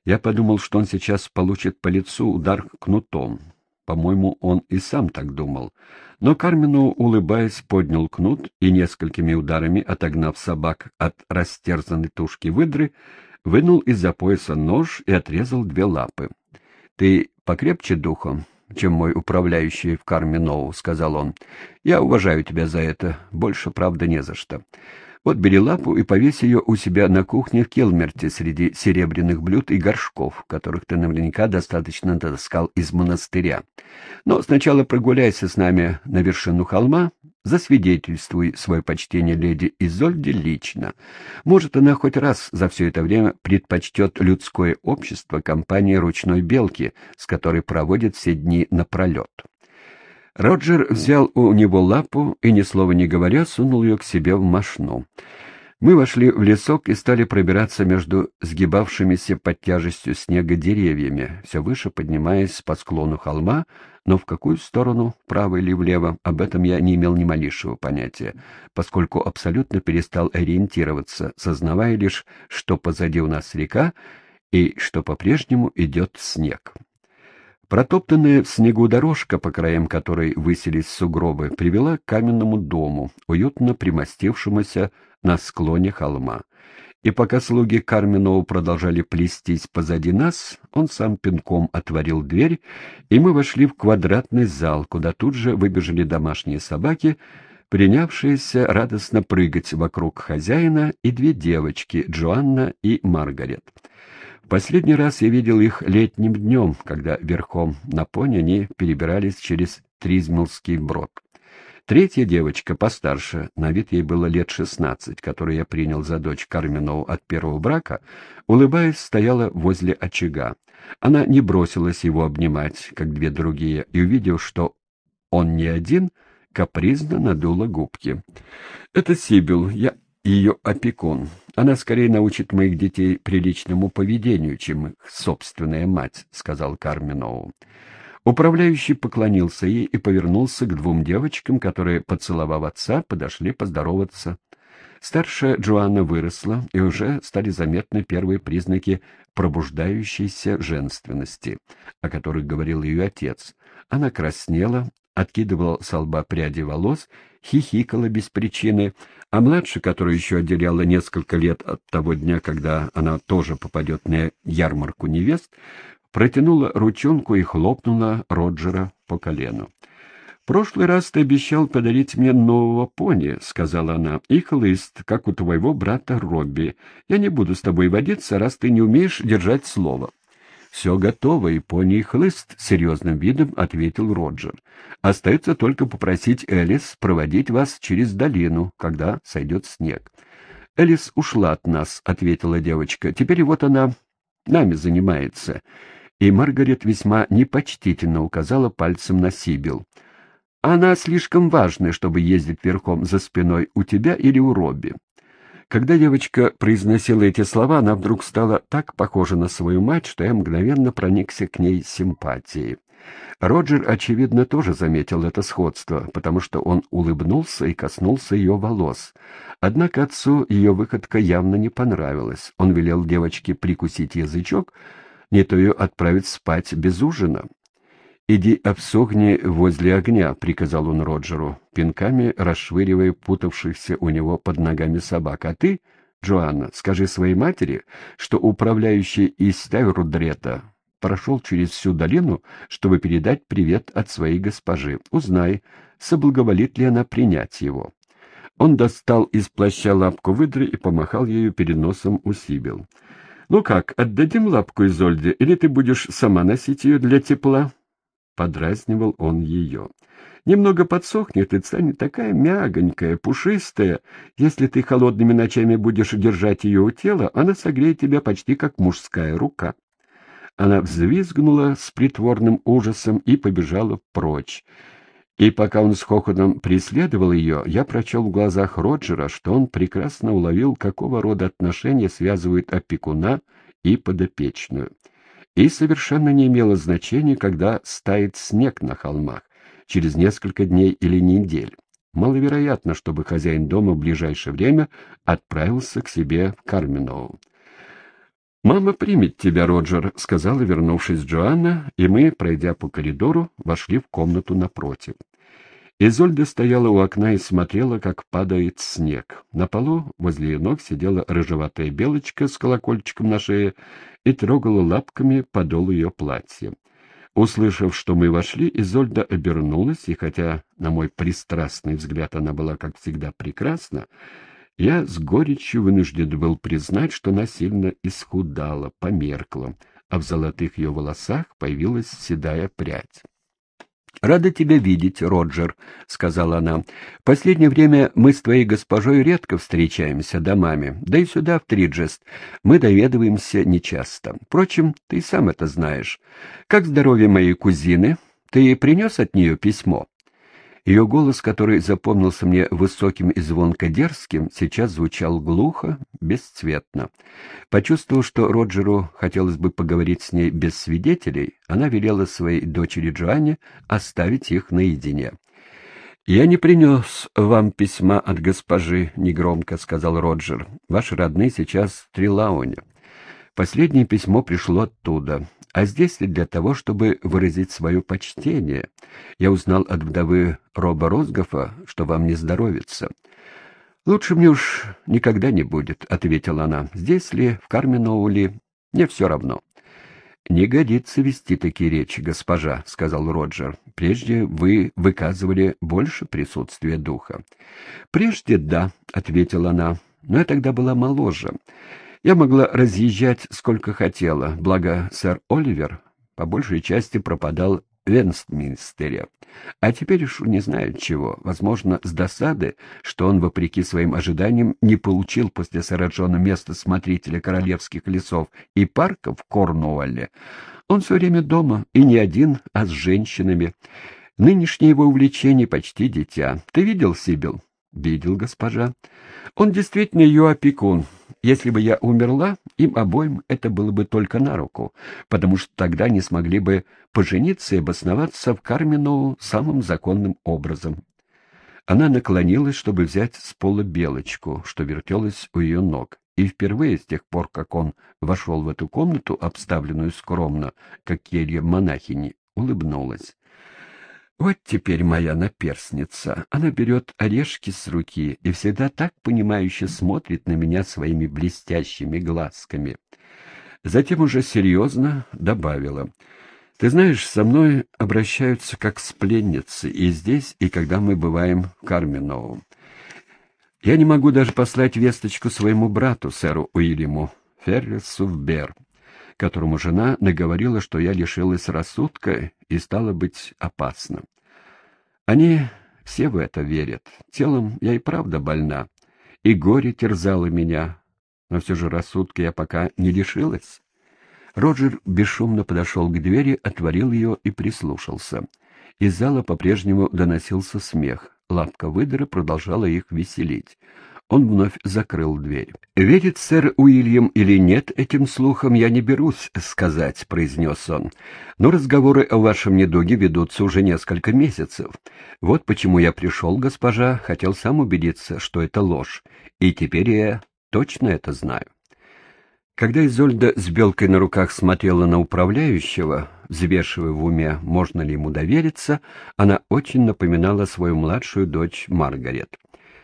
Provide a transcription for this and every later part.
Я подумал, что он сейчас получит по лицу удар кнутом. По-моему, он и сам так думал. Но Кармину, улыбаясь, поднял кнут и, несколькими ударами отогнав собак от растерзанной тушки выдры, вынул из-за пояса нож и отрезал 2 лапы. — Ты покрепче духом, чем мой управляющий в Карминоу, — сказал он. — Я уважаю тебя за это. Больше, правда, не за что. Вот бери лапу и повесь ее у себя на кухне в Келмерте среди серебряных блюд и горшков, которых ты наверняка достаточно натаскал из монастыря. Но сначала прогуляйся с нами на вершину холма, засвидетельствуй свое почтение леди Изольде лично. Может, она хоть раз за все это время предпочтет людское общество компании ручной белки, с которой проводит все дни напролет. Роджер взял у него лапу и, ни слова не говоря, сунул ее к себе в мошну. Мы вошли в лесок и стали пробираться между сгибавшимися под тяжестью снега деревьями, все выше поднимаясь по склону холма, но в какую сторону, вправо или влево, об этом я не имел ни малейшего понятия, поскольку абсолютно перестал ориентироваться, сознавая лишь, что позади у нас река и что по-прежнему идет снег. Протоптанная в снегу дорожка, по краям которой высились сугробы, привела к каменному дому, уютно примостившемуся на склоне холма. И пока слуги Карминоу продолжали плестись позади нас, он сам пинком отворил дверь, и мы вошли в квадратный зал, куда тут же выбежали домашние собаки, принявшиеся радостно прыгать вокруг хозяина, и 2 девочки, Джоанна и Маргарет. Последний раз я видел их летним днем, когда верхом на пони они перебирались через Тризмелский брод. 3-я девочка, постарше, на вид ей было лет 16, которую я принял за дочь Карминоу от первого брака, улыбаясь, стояла возле очага. Она не бросилась его обнимать, как 2 другие, и, увидев, что он не один, капризно надула губки. «Это Сибил, я ее опекун. Она скорее научит моих детей приличному поведению, чем их собственная мать», — сказал Карминоу. Управляющий поклонился ей и повернулся к 2 девочкам, которые, поцеловав отца, подошли поздороваться. Старшая Джоанна выросла, и уже стали заметны первые признаки пробуждающейся женственности, о которых говорил ее отец. Она краснела, откидывала со лба пряди волос, хихикала без причины, а младшая, которая еще отделяла несколько лет от того дня, когда она тоже попадет на ярмарку невест, протянула ручонку и хлопнула Роджера по колену. — В прошлый раз ты обещал подарить мне нового пони, — сказала она, — и хлыст, как у твоего брата Робби. Я не буду с тобой водиться, раз ты не умеешь держать слово. — Все готово, и пони, и хлыст, — серьезным видом ответил Роджер. — Остается только попросить Элис проводить вас через долину, когда сойдет снег. — Элис ушла от нас, — ответила девочка. — Теперь вот она нами занимается. И Маргарет весьма непочтительно указала пальцем на Сибил. Она слишком важная, чтобы ездить верхом за спиной у тебя или у Робби. Когда девочка произносила эти слова, она вдруг стала так похожа на свою мать, что я мгновенно проникся к ней симпатией. Роджер, очевидно, тоже заметил это сходство, потому что он улыбнулся и коснулся ее волос. Однако отцу ее выходка явно не понравилась. Он велел девочке прикусить язычок, не то ее отправить спать без ужина. «Иди обсохни возле огня», — приказал он Роджеру, пинками расшвыривая путавшихся у него под ногами собак. «А ты, Джоанна, скажи своей матери, что управляющий из Ставрудрета прошел через всю долину, чтобы передать привет от своей госпожи. Узнай, соблаговолит ли она принять его». Он достал из плаща лапку выдры и помахал ею перед носом у Сибил. «Ну как, отдадим лапку Изольде, или ты будешь сама носить ее для тепла?» Подразнивал он ее. «Немного подсохнет и станет такая мягонькая, пушистая. Если ты холодными ночами будешь держать ее у тела, она согреет тебя почти как мужская рука». Она взвизгнула с притворным ужасом и побежала прочь. И пока он с хохотом преследовал ее, я прочел в глазах Роджера, что он прекрасно уловил, какого рода отношения связывают опекуна и подопечную. И совершенно не имело значения, когда стает снег на холмах, через несколько дней или недель. Маловероятно, чтобы хозяин дома в ближайшее время отправился к себе в Карминоу. «Мама примет тебя, Роджер», — сказала, вернувшись Джоанна, и мы, пройдя по коридору, вошли в комнату напротив. Изольда стояла у окна и смотрела, как падает снег. На полу возле ее ног сидела рыжеватая белочка с колокольчиком на шее и трогала лапками подол ее платья. Услышав, что мы вошли, Изольда обернулась, и хотя, на мой пристрастный взгляд, она была, как всегда, прекрасна, я с горечью вынужден был признать, что она сильно исхудала, померкла, а в золотых ее волосах появилась седая прядь. «Рада тебя видеть, Роджер», — сказала она. «В последнее время мы с твоей госпожой редко встречаемся домами, да и сюда, в Триджест, мы доведываемся нечасто. Впрочем, ты сам это знаешь. Как здоровье моей кузины? Ты принес от нее письмо?» Ее голос, который запомнился мне высоким и звонко дерзким, сейчас звучал глухо, бесцветно. Почувствовав, что Роджеру хотелось бы поговорить с ней без свидетелей, она велела своей дочери Джоанне оставить их наедине. «Я не принес вам письма от госпожи», — негромко сказал Роджер. «Ваши родные сейчас в Трилауне. Последнее письмо пришло оттуда. А здесь ли для того, чтобы выразить свое почтение? Я узнал от вдовы Роба Росгофа, что вам не здоровится». «Лучше мне уж никогда не будет», — ответила она. «Здесь ли, в Карменоу ли, мне все равно». «Не годится вести такие речи, госпожа», — сказал Роджер. «Прежде вы выказывали больше присутствия духа». «Прежде да», — ответила она, — «но я тогда была моложе. Я могла разъезжать сколько хотела, благо сэр Оливер по большей части пропадал в Вестминстере. А теперь уж не знаю чего, возможно, с досады, что он, вопреки своим ожиданиям, не получил после сэра Джона место смотрителя королевских лесов и парков в Корнуолле. Он все время дома, и не один, а с женщинами. Нынешнее его увлечение почти дитя. Ты видел Сибил? «Видел, госпожа. Он действительно ее опекун. Если бы я умерла, им обоим это было бы только на руку, потому что тогда они смогли бы пожениться и обосноваться в Карменоу самым законным образом». Она наклонилась, чтобы взять с пола белочку, что вертелась у ее ног, и впервые с тех пор, как он вошел в эту комнату, обставленную скромно, как келья монахини, улыбнулась. «Вот теперь моя наперсница. Она берет орешки с руки и всегда так понимающе смотрит на меня своими блестящими глазками». Затем уже серьезно добавила: «Ты знаешь, со мной обращаются как с пленницей и здесь, и когда мы бываем в Карменоу. Я не могу даже послать весточку своему брату, сэру Уильяму Ферресу в Бер, которому жена наговорила, что я лишилась рассудка и стала быть опасна. Они все в это верят. Телом я и правда больна, и горе терзало меня, но все же рассудка я пока не лишилась». Роджер бесшумно подошел к двери, отворил ее и прислушался. Из зала по-прежнему доносился смех. Лапка выдра продолжала их веселить. Он вновь закрыл дверь. «Верит сэр Уильям или нет этим слухам, я не берусь сказать», — произнес он. «Но разговоры о вашем недуге ведутся уже несколько месяцев. Вот почему я пришел, госпожа, хотел сам убедиться, что это ложь. И теперь я точно это знаю». Когда Изольда с белкой на руках смотрела на управляющего, взвешивая в уме, можно ли ему довериться, она очень напоминала свою младшую дочь Маргарет.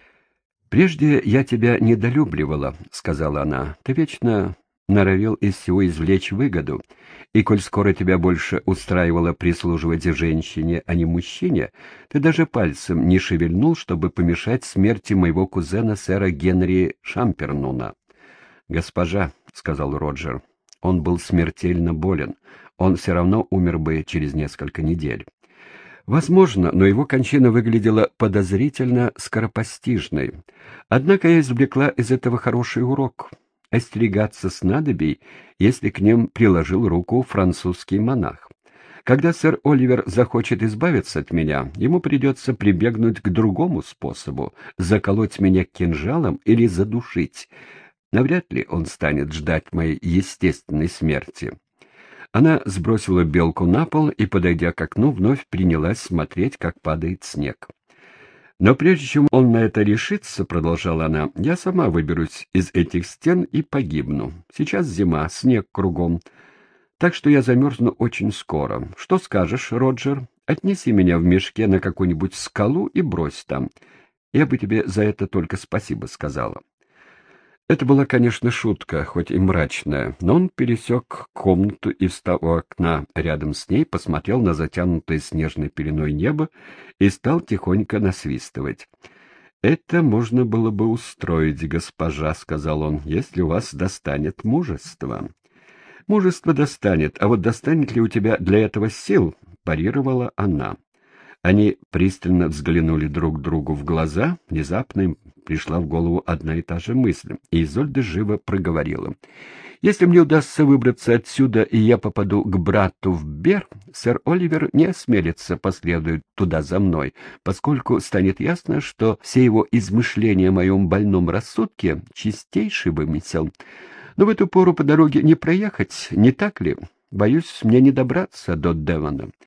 «Прежде я тебя недолюбливала», — сказала она. «Ты вечно норовил из всего извлечь выгоду, и коль скоро тебя больше устраивало прислуживать женщине, а не мужчине, ты даже пальцем не шевельнул, чтобы помешать смерти моего кузена сэра Генри Шампернуна». «Госпожа», — сказал Роджер, — «он был смертельно болен, он все равно умер бы через несколько недель». Возможно, но его кончина выглядела подозрительно скоропостижной. Однако я извлекла из этого хороший урок — остерегаться снадобий, если к ним приложил руку французский монах. Когда сэр Оливер захочет избавиться от меня, ему придется прибегнуть к другому способу — заколоть меня кинжалом или задушить. Навряд ли он станет ждать моей естественной смерти. Она сбросила белку на пол и, подойдя к окну, вновь принялась смотреть, как падает снег. Но прежде чем он на это решится, — продолжала она, — я сама выберусь из этих стен и погибну. Сейчас зима, снег кругом, так что я замерзну очень скоро. Что скажешь, Роджер? Отнеси меня в мешке на какую-нибудь скалу и брось там. Я бы тебе за это только спасибо сказала. Это была, конечно, шутка, хоть и мрачная, но он пересек комнату и, встав у окна рядом с ней, посмотрел на затянутое снежной пеленой небо и стал тихонько насвистывать. «Это можно было бы устроить, госпожа», — сказал он, — «если у вас достанет мужества». «Мужество достанет, а вот достанет ли у тебя для этого сил?» — парировала она. Они пристально взглянули друг другу в глаза. Внезапно им пришла в голову одна и та же мысль, и Изольда живо проговорила: «Если мне удастся выбраться отсюда, и я попаду к брату в Бер, сэр Оливер не осмелится последовать туда за мной, поскольку станет ясно, что все его измышления о моем больном рассудке — чистейший вымысел. Но в эту пору по дороге не проехать, не так ли? Боюсь, мне не добраться до Девона».